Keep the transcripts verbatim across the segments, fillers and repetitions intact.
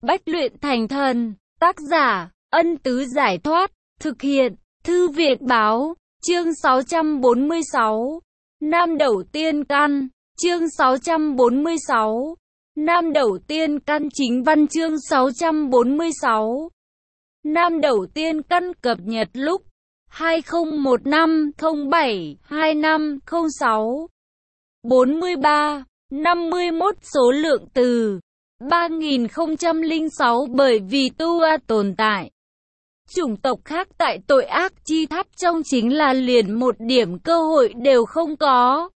Bách luyện thành thần. Tác giả, Ân Tứ Giải Thoát. Thực hiện, Thư Việt Báo. Chương sáu trăm bốn mươi sáu. Nam Đẩu Tiên Căn. Chương sáu trăm bốn mươi sáu. Nam Đẩu Tiên Căn. Chính văn chương sáu trăm bốn mươi sáu. Nam Đẩu Tiên Căn cập nhật lúc hai không một năm không bảy hai năm không sáu. bốn mươi ba, năm mươi mốt số lượng từ ba nghìn không trăm lẻ sáu. Bởi vì tu a tồn tại, chủng tộc khác tại tội ác chi tháp trong chính là liền một điểm cơ hội đều không có.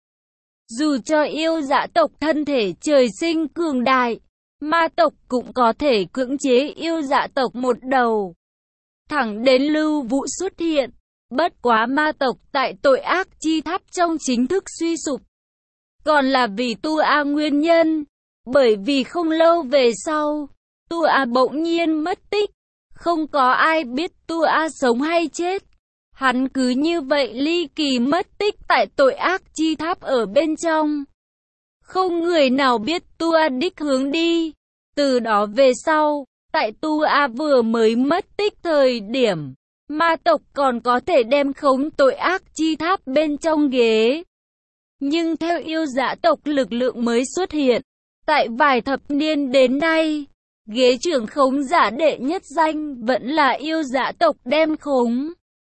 Dù cho yêu dã tộc thân thể trời sinh cường đại, ma tộc cũng có thể cưỡng chế yêu dã tộc một đầu. Thẳng đến Lưu Vũ xuất hiện, bất quá ma tộc tại tội ác chi tháp trong chính thức suy sụp. Còn là vì Tu A nguyên nhân, bởi vì không lâu về sau, Tu A bỗng nhiên mất tích, không có ai biết Tu A sống hay chết. Hắn cứ như vậy ly kỳ mất tích tại tội ác chi tháp ở bên trong. Không người nào biết Tu A đích hướng đi. Từ đó về sau, tại Tu A vừa mới mất tích thời điểm, ma tộc còn có thể đem khống tội ác chi tháp bên trong ghế. Nhưng theo yêu dã tộc lực lượng mới xuất hiện, tại vài thập niên đến nay, ghế trưởng khống giả đệ nhất danh vẫn là yêu dã tộc đem khống.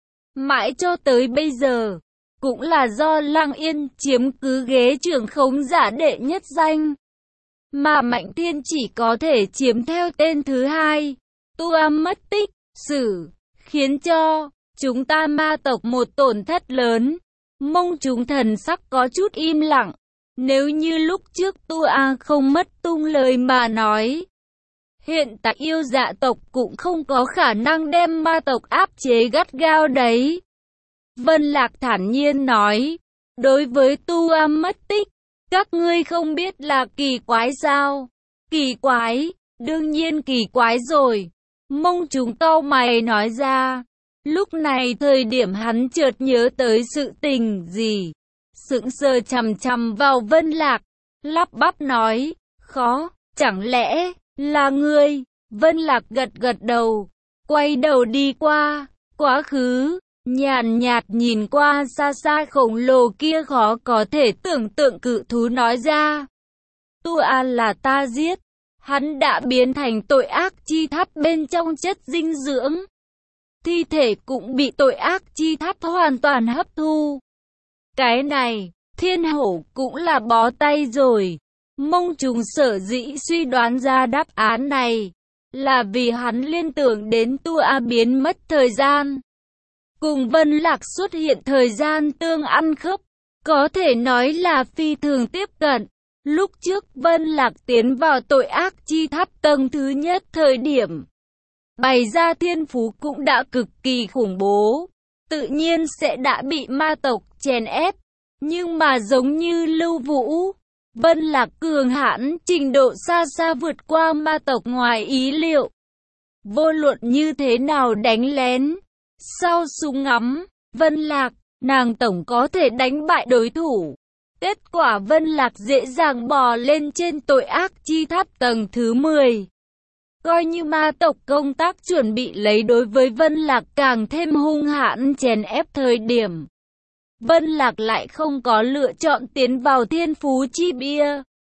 Mãi cho tới bây giờ, cũng là do Lăng Yên chiếm cứ ghế trưởng khống giả đệ nhất danh. Mà Mạnh Thiên chỉ có thể chiếm theo tên thứ hai. Tu A mất tích, xử, khiến cho chúng ta ma tộc một tổn thất lớn. Mông chúng thần sắc có chút im lặng. Nếu như lúc trước Tu A không mất tung lời mà nói, hiện tại yêu dạ tộc cũng không có khả năng đem ma tộc áp chế gắt gao đấy. Vân Lạc thản nhiên nói, đối với Tu A mất tích, các ngươi không biết là kỳ quái sao? Kỳ quái, đương nhiên kỳ quái rồi. Mông chúng cau mày nói ra. Lúc này thời điểm hắn chợt nhớ tới sự tình gì. Sững sờ chằm chằm vào Vân Lạc, lắp bắp nói, khó, chẳng lẽ là ngươi? Vân Lạc gật gật đầu, quay đầu đi qua, quá khứ, nhàn nhạt nhìn qua xa xa khổng lồ kia khó có thể tưởng tượng cự thú nói ra. Tu A là ta giết, hắn đã biến thành tội ác chi tháp bên trong chất dinh dưỡng. Thi thể cũng bị tội ác chi tháp hoàn toàn hấp thu. Cái này, thiên hổ cũng là bó tay rồi. Mông trùng sở dĩ suy đoán ra đáp án này, là vì hắn liên tưởng đến Tu A biến mất thời gian. Cùng Vân Lạc xuất hiện thời gian tương ăn khớp, có thể nói là phi thường tiếp cận. Lúc trước Vân Lạc tiến vào tội ác chi tháp tầng thứ nhất thời điểm, bày ra thiên phú cũng đã cực kỳ khủng bố, tự nhiên sẽ đã bị ma tộc chèn ép. Nhưng mà giống như Lưu Vũ, Vân Lạc cường hãn trình độ xa xa vượt qua ma tộc ngoài ý liệu. Vô luận như thế nào đánh lén, sau súng ngắm, Vân Lạc, nàng tổng có thể đánh bại đối thủ. Kết quả Vân Lạc dễ dàng bò lên trên tội ác chi tháp tầng thứ mười. Coi như ma tộc công tác chuẩn bị lấy đối với Vân Lạc càng thêm hung hãn chèn ép thời điểm, Vân Lạc lại không có lựa chọn tiến vào thiên phú chi bia.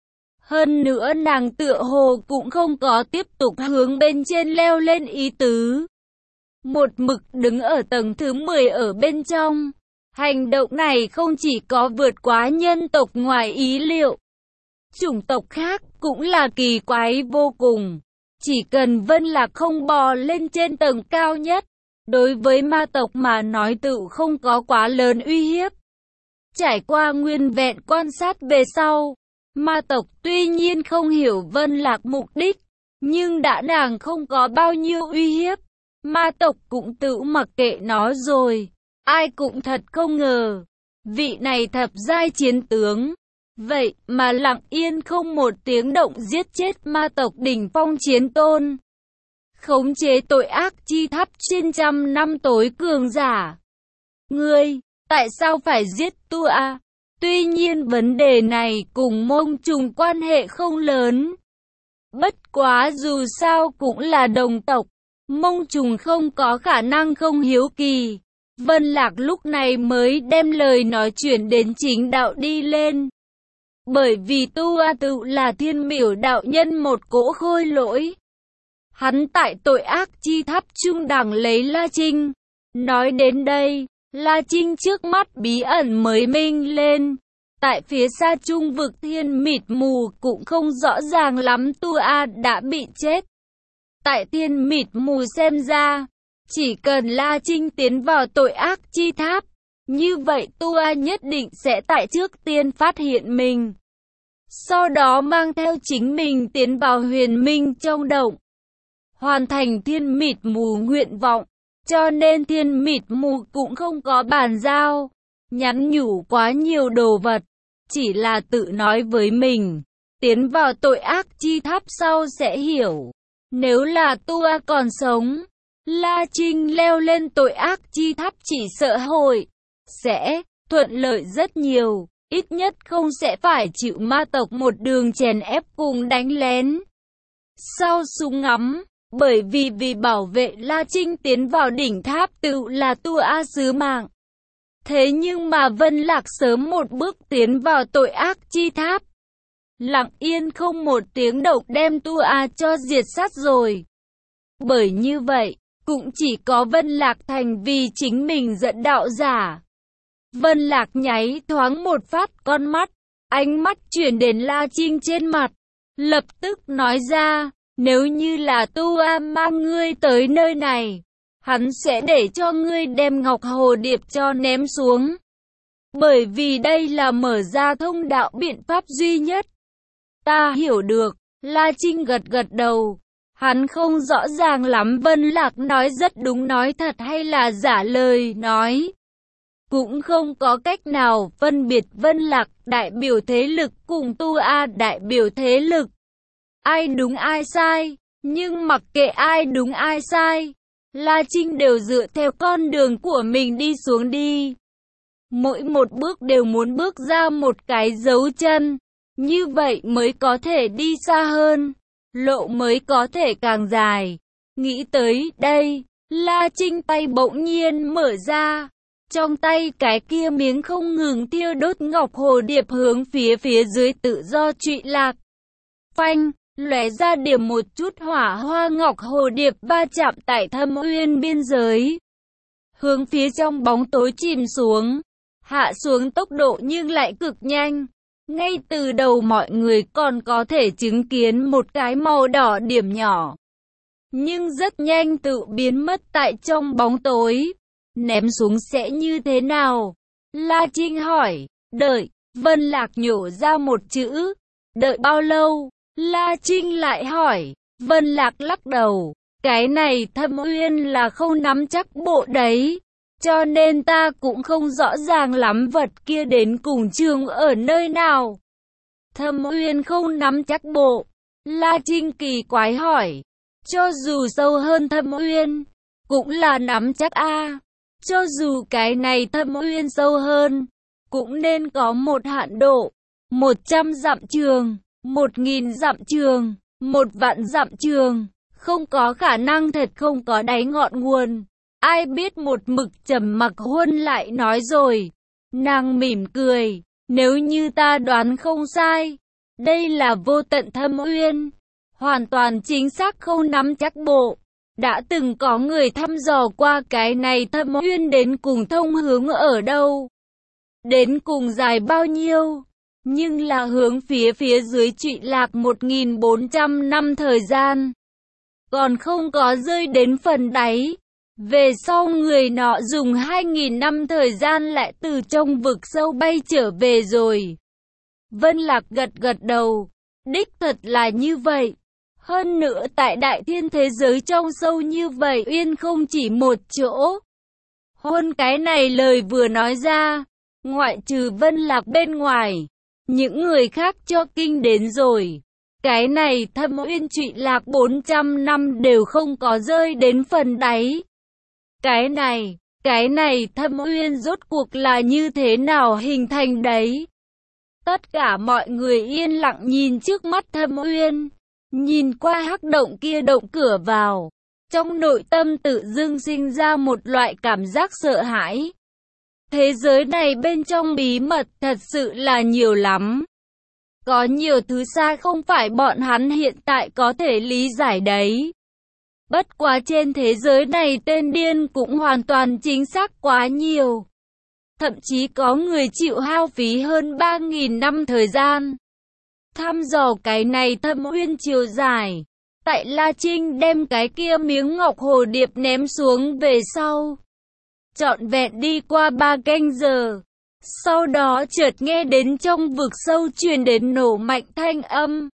Hơn nữa nàng tựa hồ cũng không có tiếp tục hướng bên trên leo lên ý tứ. Một mực đứng ở tầng thứ mười ở bên trong. Hành động này không chỉ có vượt quá nhân tộc ngoài ý liệu. Chủng tộc khác cũng là kỳ quái vô cùng. Chỉ cần Vân Lạc không bò lên trên tầng cao nhất, đối với ma tộc mà nói tự không có quá lớn uy hiếp. Trải qua nguyên vẹn quan sát về sau, ma tộc tuy nhiên không hiểu Vân Lạc mục đích, nhưng đã nàng không có bao nhiêu uy hiếp, ma tộc cũng tự mặc kệ nó rồi. Ai cũng thật không ngờ, vị này thập giai chiến tướng, vậy mà lặng yên không một tiếng động giết chết ma tộc đỉnh phong chiến tôn. Khống chế tội ác chi tháp trên trăm năm tối cường giả. Ngươi, tại sao phải giết Tu A? Tuy nhiên vấn đề này cùng Mông Trùng quan hệ không lớn. Bất quá dù sao cũng là đồng tộc, Mông Trùng không có khả năng không hiếu kỳ. Vân Lạc lúc này mới đem lời nói chuyển đến chính đạo đi lên. Bởi vì Tu A Tự là Thiên Miểu đạo nhân một cỗ khôi lỗi. Hắn tại tội ác chi tháp trung đẳng lấy La Trinh. Nói đến đây, La Trinh trước mắt bí ẩn mới minh lên. Tại phía xa trung vực thiên mịt mù cũng không rõ ràng lắm Tu A đã bị chết. Tại thiên mịt mù xem ra, chỉ cần La Trinh tiến vào tội ác chi tháp, như vậy Tu A nhất định sẽ tại trước tiên phát hiện mình. Sau đó mang theo chính mình tiến vào huyền minh trong động. Hoàn thành thiên mịt mù nguyện vọng, cho nên thiên mịt mù cũng không có bàn giao, nhắn nhủ quá nhiều đồ vật, chỉ là tự nói với mình, tiến vào tội ác chi tháp sau sẽ hiểu. Nếu là Tu A còn sống, La Trinh leo lên tội ác chi tháp chỉ sợ hội sẽ thuận lợi rất nhiều, ít nhất không sẽ phải chịu ma tộc một đường chèn ép cùng đánh lén. Sau súng ngắm, bởi vì vì bảo vệ La Trinh tiến vào đỉnh tháp tự là Tu A sứ mạng. Thế nhưng mà Vân Lạc sớm một bước tiến vào tội ác chi tháp. Lặng yên không một tiếng động đem Tu A cho diệt sát rồi. Bởi như vậy, cũng chỉ có Vân Lạc thành vì chính mình dẫn đạo giả. Vân Lạc nháy thoáng một phát con mắt, ánh mắt chuyển đến La Trinh trên mặt. Lập tức nói ra, nếu như là Tu A mang ngươi tới nơi này, hắn sẽ để cho ngươi đem Ngọc Hồ Điệp cho ném xuống. Bởi vì đây là mở ra thông đạo biện pháp duy nhất. Ta hiểu được, La Trinh gật gật đầu. Hắn không rõ ràng lắm Vân Lạc nói rất đúng nói thật hay là giả lời nói. Cũng không có cách nào phân biệt Vân Lạc đại biểu thế lực cùng Tu A đại biểu thế lực. Ai đúng ai sai, nhưng mặc kệ ai đúng ai sai, La Trinh đều dựa theo con đường của mình đi xuống đi. Mỗi một bước đều muốn bước ra một cái dấu chân, như vậy mới có thể đi xa hơn, lộ mới có thể càng dài. Nghĩ tới đây, La Trinh tay bỗng nhiên mở ra, trong tay cái kia miếng không ngừng thiêu đốt ngọc hồ điệp hướng phía phía dưới tự do trụy lạc. Phanh, lóe ra điểm một chút hỏa hoa ngọc hồ điệp va chạm tại Thâm Uyên biên giới, hướng phía trong bóng tối chìm xuống, hạ xuống tốc độ nhưng lại cực nhanh. Ngay từ đầu mọi người còn có thể chứng kiến một cái màu đỏ điểm nhỏ, nhưng rất nhanh tự biến mất tại trong bóng tối. Ném xuống sẽ như thế nào? La Trinh hỏi. Đợi. Vân Lạc nhổ ra một chữ. Đợi bao lâu? La Trinh lại hỏi. Vân Lạc lắc đầu. Cái này Thâm Uyên là không nắm chắc bộ đấy, cho nên ta cũng không rõ ràng lắm vật kia đến cùng trường ở nơi nào. Thâm Uyên không nắm chắc bộ. La Trinh kỳ quái hỏi. Cho dù sâu hơn Thâm Uyên, cũng là nắm chắc a. Cho dù cái này Thâm Uyên sâu hơn, cũng nên có một hạn độ. Một trăm dặm trường, một nghìn dặm trường, một vạn dặm trường. Không có khả năng thật không có đáy ngọn nguồn. Ai biết một mực trầm mặc Huân lại nói rồi. Nàng mỉm cười. Nếu như ta đoán không sai, đây là vô tận Thâm Uyên. Hoàn toàn chính xác không nắm chắc bộ. Đã từng có người thăm dò qua cái này Thâm Uyên đến cùng thông hướng ở đâu, đến cùng dài bao nhiêu, nhưng là hướng phía phía dưới trụy lạc một nghìn bốn trăm năm thời gian, còn không có rơi đến phần đáy. Về sau người nọ dùng hai nghìn năm thời gian lại từ trong vực sâu bay trở về rồi. Vân Lạc gật gật đầu. Đích thật là như vậy. Hơn nữa tại đại thiên thế giới trong sâu như vậy uyên không chỉ một chỗ. Hôn cái này lời vừa nói ra, ngoại trừ Vân Lạc bên ngoài, những người khác cho kinh đến rồi. Cái này Thâm Uyên trụy lạc bốn trăm năm đều không có rơi đến phần đáy. Cái này, cái này Thâm Uyên rốt cuộc là như thế nào hình thành đấy? Tất cả mọi người yên lặng nhìn trước mắt Thâm Uyên. Nhìn qua hắc động kia động cửa vào, trong nội tâm tự dưng sinh ra một loại cảm giác sợ hãi. Thế giới này bên trong bí mật thật sự là nhiều lắm. Có nhiều thứ xa không phải bọn hắn hiện tại có thể lý giải đấy. Bất quá trên thế giới này tên điên cũng hoàn toàn chính xác quá nhiều. Thậm chí có người chịu hao phí hơn ba nghìn năm thời gian thăm dò cái này thâm uyên chiều dài. Tại La Trinh đem cái kia miếng ngọc hồ điệp ném xuống về sau, trọn vẹn đi qua ba canh giờ. Sau đó chợt nghe đến trong vực sâu truyền đến nổ mạnh thanh âm.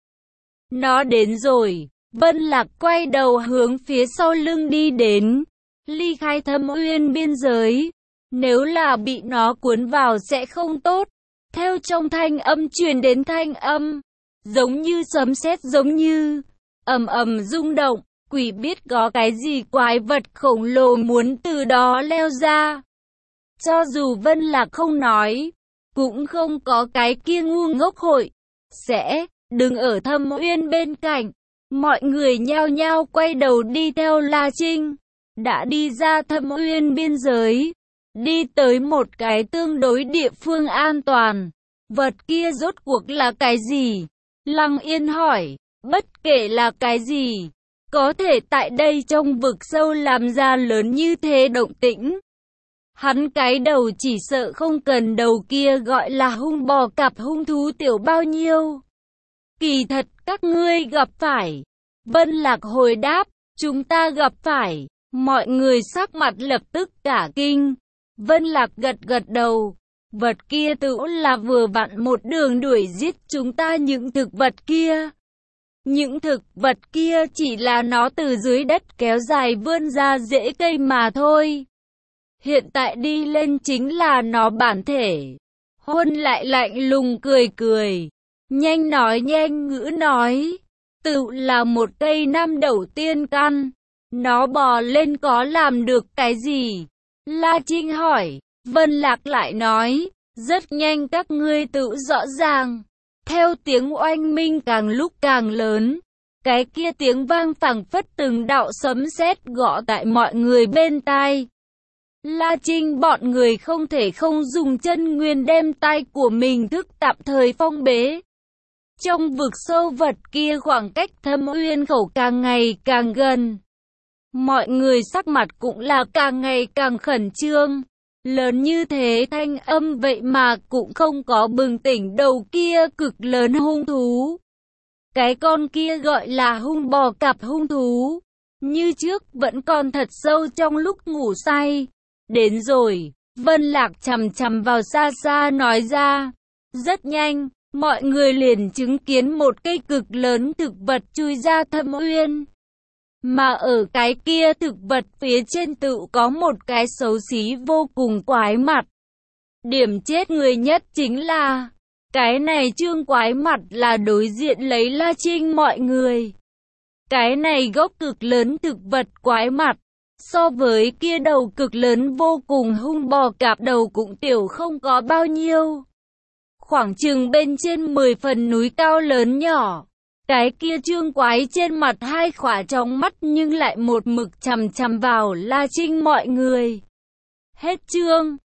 Nó đến rồi. Vân Lạc quay đầu hướng phía sau lưng đi đến, ly khai thâm uyên biên giới. Nếu là bị nó cuốn vào sẽ không tốt. Theo trong thanh âm truyền đến thanh âm, giống như sấm sét, giống như ầm ầm rung động. Quỷ biết có cái gì quái vật khổng lồ muốn từ đó leo ra. Cho dù Vân Lạc không nói, cũng không có cái kia ngu ngốc hội sẽ đứng ở thâm uyên bên cạnh. Mọi người nhao nhao quay đầu đi theo La Trinh. Đã đi ra thâm uyên biên giới, đi tới một cái tương đối địa phương an toàn. Vật kia rốt cuộc là cái gì? Lăng Yên hỏi. Bất kể là cái gì, có thể tại đây trong vực sâu làm ra lớn như thế động tĩnh. Hắn cái đầu chỉ sợ không cần đầu kia gọi là hung bò cặp hung thú tiểu bao nhiêu. Kỳ thật các ngươi gặp phải. Vân Lạc hồi đáp, chúng ta gặp phải. Mọi người sắc mặt lập tức cả kinh. Vân Lạc gật gật đầu. Vật kia tự là vừa vặn một đường đuổi giết chúng ta những thực vật kia. Những thực vật kia chỉ là nó từ dưới đất kéo dài vươn ra rễ cây mà thôi. Hiện tại đi lên chính là nó bản thể. Hôn lại lạnh lùng cười cười. Nhanh nói nhanh ngữ nói. Tự là một cây năm đầu tiên căn. Nó bò lên có làm được cái gì? La Trinh hỏi. Vân Lạc lại nói. Rất nhanh các ngươi tự rõ ràng. Theo tiếng oanh minh càng lúc càng lớn. Cái kia tiếng vang phảng phất từng đạo sấm sét gõ tại mọi người bên tai. La Trinh bọn người không thể không dùng chân nguyên đem tai của mình thức tạm thời phong bế. Trong vực sâu vật kia khoảng cách thâm uyên khẩu càng ngày càng gần. Mọi người sắc mặt cũng là càng ngày càng khẩn trương. Lớn như thế thanh âm vậy mà cũng không có bừng tỉnh đầu kia cực lớn hung thú. Cái con kia gọi là hung bò cặp hung thú. Như trước vẫn còn thật sâu trong lúc ngủ say. Đến rồi, Vân Lạc chằm chằm vào xa xa nói ra. Rất nhanh, mọi người liền chứng kiến một cây cực lớn thực vật chui ra thâm uyên. Mà ở cái kia thực vật phía trên tự có một cái xấu xí vô cùng quái mặt. Điểm chết người nhất chính là, cái này trương quái mặt là đối diện lấy La Trinh mọi người. Cái này gốc cực lớn thực vật quái mặt, so với kia đầu cực lớn vô cùng hung bò cạp đầu cũng tiểu không có bao nhiêu. Khoảng chừng bên trên mười phần núi cao lớn nhỏ. Cái kia trương quái trên mặt hai khỏa trong mắt nhưng lại một mực chằm chằm vào La Trinh mọi người. Hết chương.